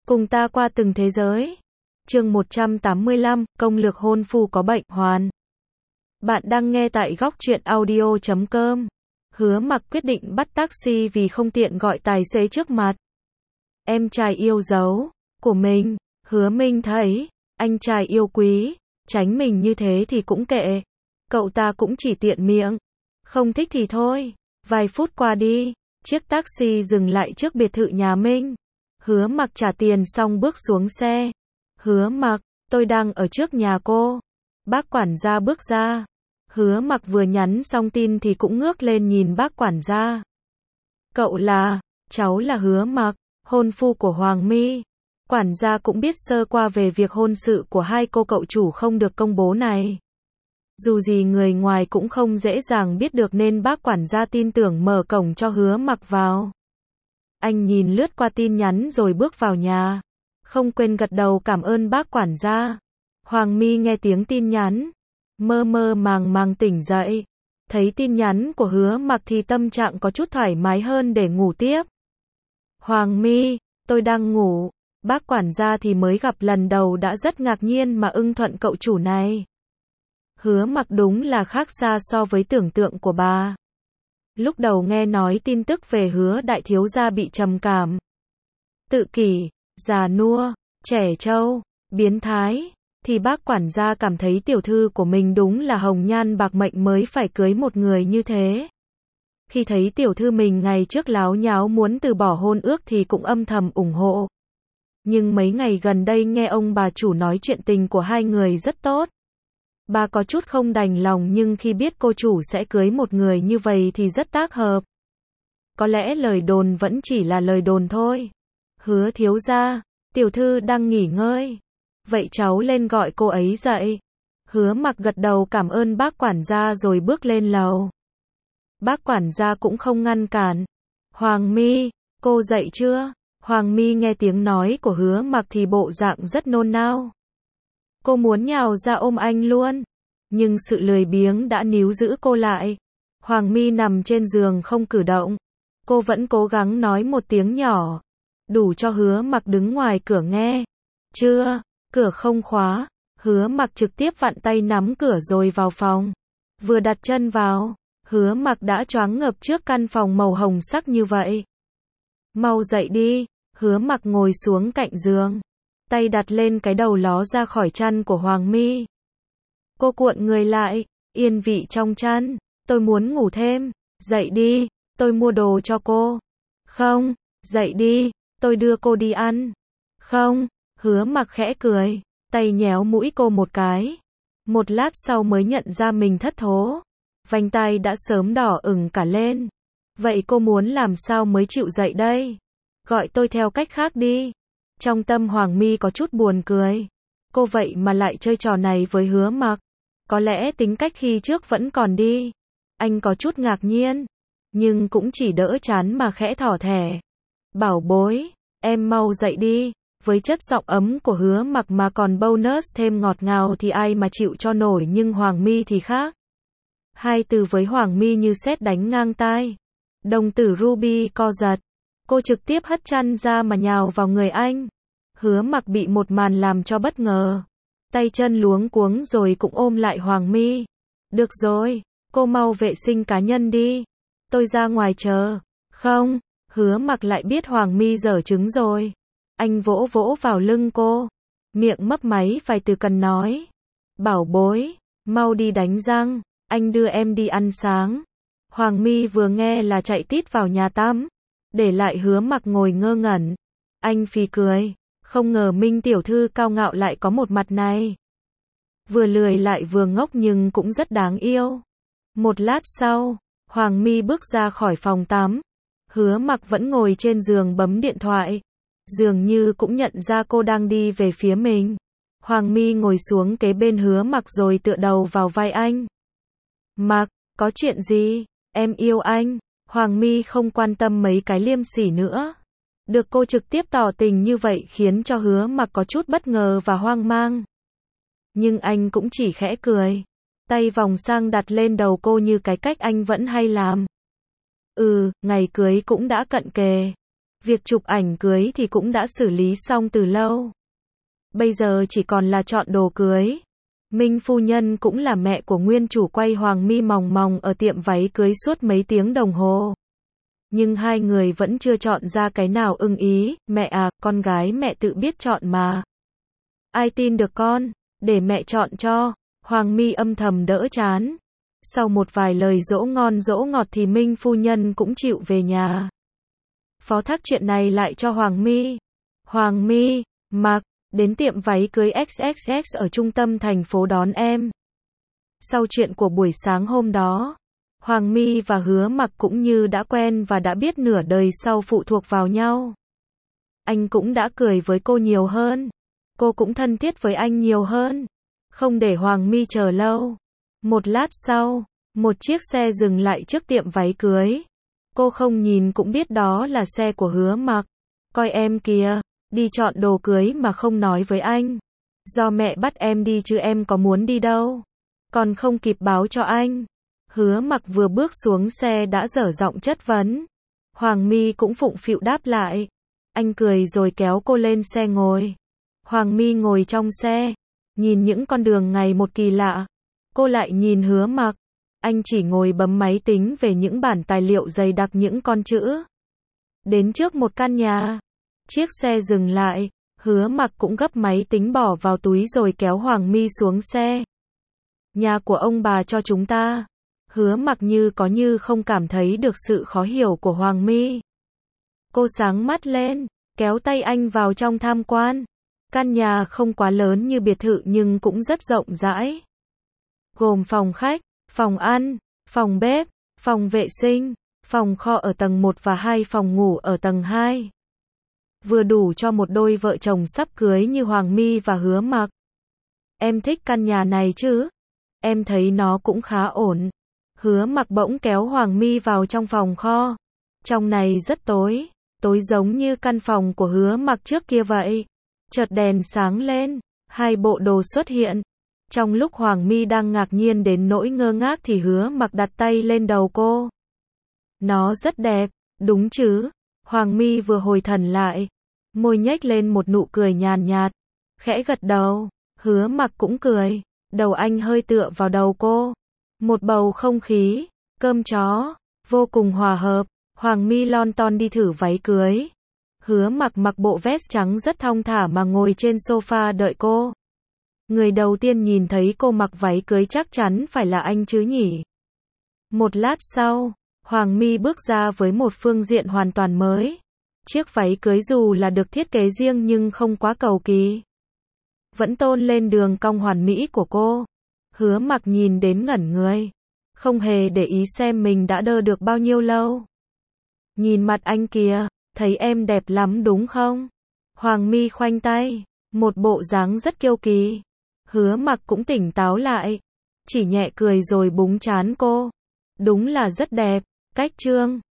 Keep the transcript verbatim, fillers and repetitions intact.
Cùng ta qua từng thế giới. Chương một trăm tám mươi lăm, công lược hôn phu có bệnh, hoàn. Bạn đang nghe tại góc truyện audio chấm com. Hứa Mặc quyết định bắt taxi vì không tiện gọi tài xế trước mặt. Em trai yêu dấu của mình, Hứa Minh thấy, anh trai yêu quý, tránh mình như thế thì cũng kệ. Cậu ta cũng chỉ tiện miệng. Không thích thì thôi. Vài phút qua đi, chiếc taxi dừng lại trước biệt thự nhà Minh. Hứa Mặc trả tiền xong bước xuống xe. Hứa Mặc, tôi đang ở trước nhà cô. Bác quản gia bước ra. Hứa Mặc vừa nhắn xong tin thì cũng ngước lên nhìn bác quản gia. Cậu là, cháu là Hứa Mặc, hôn phu của Hoàng My. Quản gia cũng biết sơ qua về việc hôn sự của hai cô cậu chủ không được công bố này. Dù gì người ngoài cũng không dễ dàng biết được nên bác quản gia tin tưởng mở cổng cho Hứa Mặc vào. Anh nhìn lướt qua tin nhắn rồi bước vào nhà. Không quên gật đầu cảm ơn bác quản gia. Hoàng My nghe tiếng tin nhắn. Mơ mơ màng màng tỉnh dậy. Thấy tin nhắn của Hứa Mặc thì tâm trạng có chút thoải mái hơn để ngủ tiếp. Hoàng My, tôi đang ngủ. Bác quản gia thì mới gặp lần đầu đã rất ngạc nhiên mà ưng thuận cậu chủ này. Hứa Mặc đúng là khác xa so với tưởng tượng của bà. Lúc đầu nghe nói tin tức về Hứa đại thiếu gia bị trầm cảm, tự kỷ, già nua, trẻ trâu, biến thái, thì bác quản gia cảm thấy tiểu thư của mình đúng là hồng nhan bạc mệnh mới phải cưới một người như thế. Khi thấy tiểu thư mình ngày trước láo nháo muốn từ bỏ hôn ước thì cũng âm thầm ủng hộ. Nhưng mấy ngày gần đây nghe ông bà chủ nói chuyện tình của hai người rất tốt. Bà có chút không đành lòng nhưng khi biết cô chủ sẽ cưới một người như vậy thì rất tác hợp. Có lẽ lời đồn vẫn chỉ là lời đồn thôi. Hứa thiếu gia, tiểu thư đang nghỉ ngơi. Vậy cháu lên gọi cô ấy dậy. Hứa Mặc gật đầu cảm ơn bác quản gia rồi bước lên lầu. Bác quản gia cũng không ngăn cản. Hoàng My, cô dậy chưa? Hoàng My nghe tiếng nói của Hứa Mặc thì bộ dạng rất nôn nao. Cô muốn nhào ra ôm anh luôn. Nhưng sự lười biếng đã níu giữ cô lại. Hoàng My nằm trên giường không cử động. Cô vẫn cố gắng nói một tiếng nhỏ. Đủ cho Hứa Mặc đứng ngoài cửa nghe. Chưa, cửa không khóa. Hứa Mặc trực tiếp vặn tay nắm cửa rồi vào phòng. Vừa đặt chân vào, Hứa Mặc đã choáng ngợp trước căn phòng màu hồng sắc như vậy. Mau dậy đi. Hứa Mặc ngồi xuống cạnh giường. Tay đặt lên cái đầu ló ra khỏi chăn của Hoàng My. Cô cuộn người lại, yên vị trong chăn. Tôi muốn ngủ thêm. Dậy đi, tôi mua đồ cho cô. Không, dậy đi, tôi đưa cô đi ăn. Không, Hứa Mặc khẽ cười, tay nhéo mũi cô một cái. Một lát sau mới nhận ra mình thất thố. Vành tai đã sớm đỏ ửng cả lên. Vậy cô muốn làm sao mới chịu dậy đây? Gọi tôi theo cách khác đi. Trong tâm Hoàng My có chút buồn cười. Cô vậy mà lại chơi trò này với Hứa Mặc. Có lẽ tính cách khi trước vẫn còn đi. Anh có chút ngạc nhiên. Nhưng cũng chỉ đỡ chán mà khẽ thỏ thẻ. Bảo bối, em mau dậy đi. Với chất giọng ấm của Hứa Mặc mà còn bonus thêm ngọt ngào thì ai mà chịu cho nổi, nhưng Hoàng My thì khác. Hai từ với Hoàng My như sét đánh ngang tai. Đồng tử Ruby co giật. Cô trực tiếp hất chăn ra mà nhào vào người anh. Hứa Mặc bị một màn làm cho bất ngờ. Tay chân luống cuống rồi cũng ôm lại Hoàng My. Được rồi, cô mau vệ sinh cá nhân đi. Tôi ra ngoài chờ. Không, Hứa Mặc lại biết Hoàng My dở trứng rồi. Anh vỗ vỗ vào lưng cô. Miệng mấp máy vài từ cần nói. Bảo bối, mau đi đánh răng. Anh đưa em đi ăn sáng. Hoàng My vừa nghe là chạy tít vào nhà tắm. Để lại Hứa Mặc ngồi ngơ ngẩn. Anh phì cười. Không ngờ Minh tiểu thư cao ngạo lại có một mặt này. Vừa lười lại vừa ngốc nhưng cũng rất đáng yêu. Một lát sau, Hoàng My bước ra khỏi phòng tắm. Hứa Mặc vẫn ngồi trên giường bấm điện thoại. Dường như cũng nhận ra cô đang đi về phía mình. Hoàng My ngồi xuống kế bên Hứa Mặc rồi tựa đầu vào vai anh. Mặc, có chuyện gì? Em yêu anh. Hoàng My không quan tâm mấy cái liêm sỉ nữa. Được cô trực tiếp tỏ tình như vậy khiến cho Hứa Mặc có chút bất ngờ và hoang mang. Nhưng anh cũng chỉ khẽ cười. Tay vòng sang đặt lên đầu cô như cái cách anh vẫn hay làm. Ừ, ngày cưới cũng đã cận kề. Việc chụp ảnh cưới thì cũng đã xử lý xong từ lâu. Bây giờ chỉ còn là chọn đồ cưới. Minh phu nhân cũng là mẹ của nguyên chủ quay Hoàng Mi mòng mòng ở tiệm váy cưới suốt mấy tiếng đồng hồ. Nhưng hai người vẫn chưa chọn ra cái nào ưng ý. Mẹ à, con gái mẹ tự biết chọn mà. Ai tin được con, để mẹ chọn cho. Hoàng Mi âm thầm đỡ chán. Sau một vài lời dỗ ngon dỗ ngọt thì Minh phu nhân cũng chịu về nhà. Phó thác chuyện này lại cho Hoàng Mi. Hoàng Mi, mặc, đến tiệm váy cưới ích ích ích ở trung tâm thành phố đón em. Sau chuyện của buổi sáng hôm đó, Hoàng Mi và Hứa Mặc cũng như đã quen và đã biết nửa đời sau phụ thuộc vào nhau. Anh cũng đã cười với cô nhiều hơn. Cô cũng thân thiết với anh nhiều hơn. Không để Hoàng Mi chờ lâu. Một lát sau, một chiếc xe dừng lại trước tiệm váy cưới. Cô không nhìn cũng biết đó là xe của Hứa Mặc. Coi em kìa, đi chọn đồ cưới mà không nói với anh. Do mẹ bắt em đi chứ em có muốn đi đâu. Còn không kịp báo cho anh. Hứa Mặc vừa bước xuống xe đã dở giọng chất vấn. Hoàng Mi cũng phụng phịu đáp lại. Anh cười rồi kéo cô lên xe ngồi. Hoàng Mi ngồi trong xe, nhìn những con đường ngày một kỳ lạ. Cô lại nhìn Hứa Mặc. Anh chỉ ngồi bấm máy tính về những bản tài liệu dày đặc những con chữ. Đến trước một căn nhà, chiếc xe dừng lại, Hứa Mặc cũng gấp máy tính bỏ vào túi rồi kéo Hoàng Mi xuống xe. Nhà của ông bà cho chúng ta. Hứa Mặc như có như không cảm thấy được sự khó hiểu của Hoàng Mi. Cô sáng mắt lên, kéo tay anh vào trong tham quan. Căn nhà không quá lớn như biệt thự nhưng cũng rất rộng rãi. Gồm phòng khách, phòng ăn, phòng bếp, phòng vệ sinh, phòng kho ở tầng một và hai phòng ngủ ở tầng hai. Vừa đủ cho một đôi vợ chồng sắp cưới như Hoàng Mi và Hứa Mặc. Em thích căn nhà này chứ? Em thấy nó cũng khá ổn. Hứa Mặc bỗng kéo Hoàng Mi vào trong phòng kho. Trong này rất tối, tối giống như căn phòng của Hứa Mặc trước kia vậy. Chợt đèn sáng lên, hai bộ đồ xuất hiện. Trong lúc Hoàng Mi đang ngạc nhiên đến nỗi ngơ ngác thì Hứa Mặc đặt tay lên đầu cô. Nó rất đẹp, đúng chứ? Hoàng Mi vừa hồi thần lại, môi nhếch lên một nụ cười nhàn nhạt, khẽ gật đầu. Hứa Mặc cũng cười, đầu anh hơi tựa vào đầu cô. Một bầu không khí, cơm chó, vô cùng hòa hợp. Hoàng Mi lon ton đi thử váy cưới. Hứa Mặc mặc bộ vest trắng rất thong thả mà ngồi trên sofa đợi cô. Người đầu tiên nhìn thấy cô mặc váy cưới chắc chắn phải là anh chứ nhỉ. Một lát sau, Hoàng Mi bước ra với một phương diện hoàn toàn mới. Chiếc váy cưới dù là được thiết kế riêng nhưng không quá cầu kỳ. Vẫn tôn lên đường cong hoàn mỹ của cô. Hứa Mặc nhìn đến ngẩn người. Không hề để ý xem mình đã đơ được bao nhiêu lâu. Nhìn mặt anh kìa, thấy em đẹp lắm đúng không? Hoàng Mi khoanh tay, một bộ dáng rất kiêu kỳ. Hứa Mặc cũng tỉnh táo lại, chỉ nhẹ cười rồi búng trán cô. Đúng là rất đẹp, cách trương.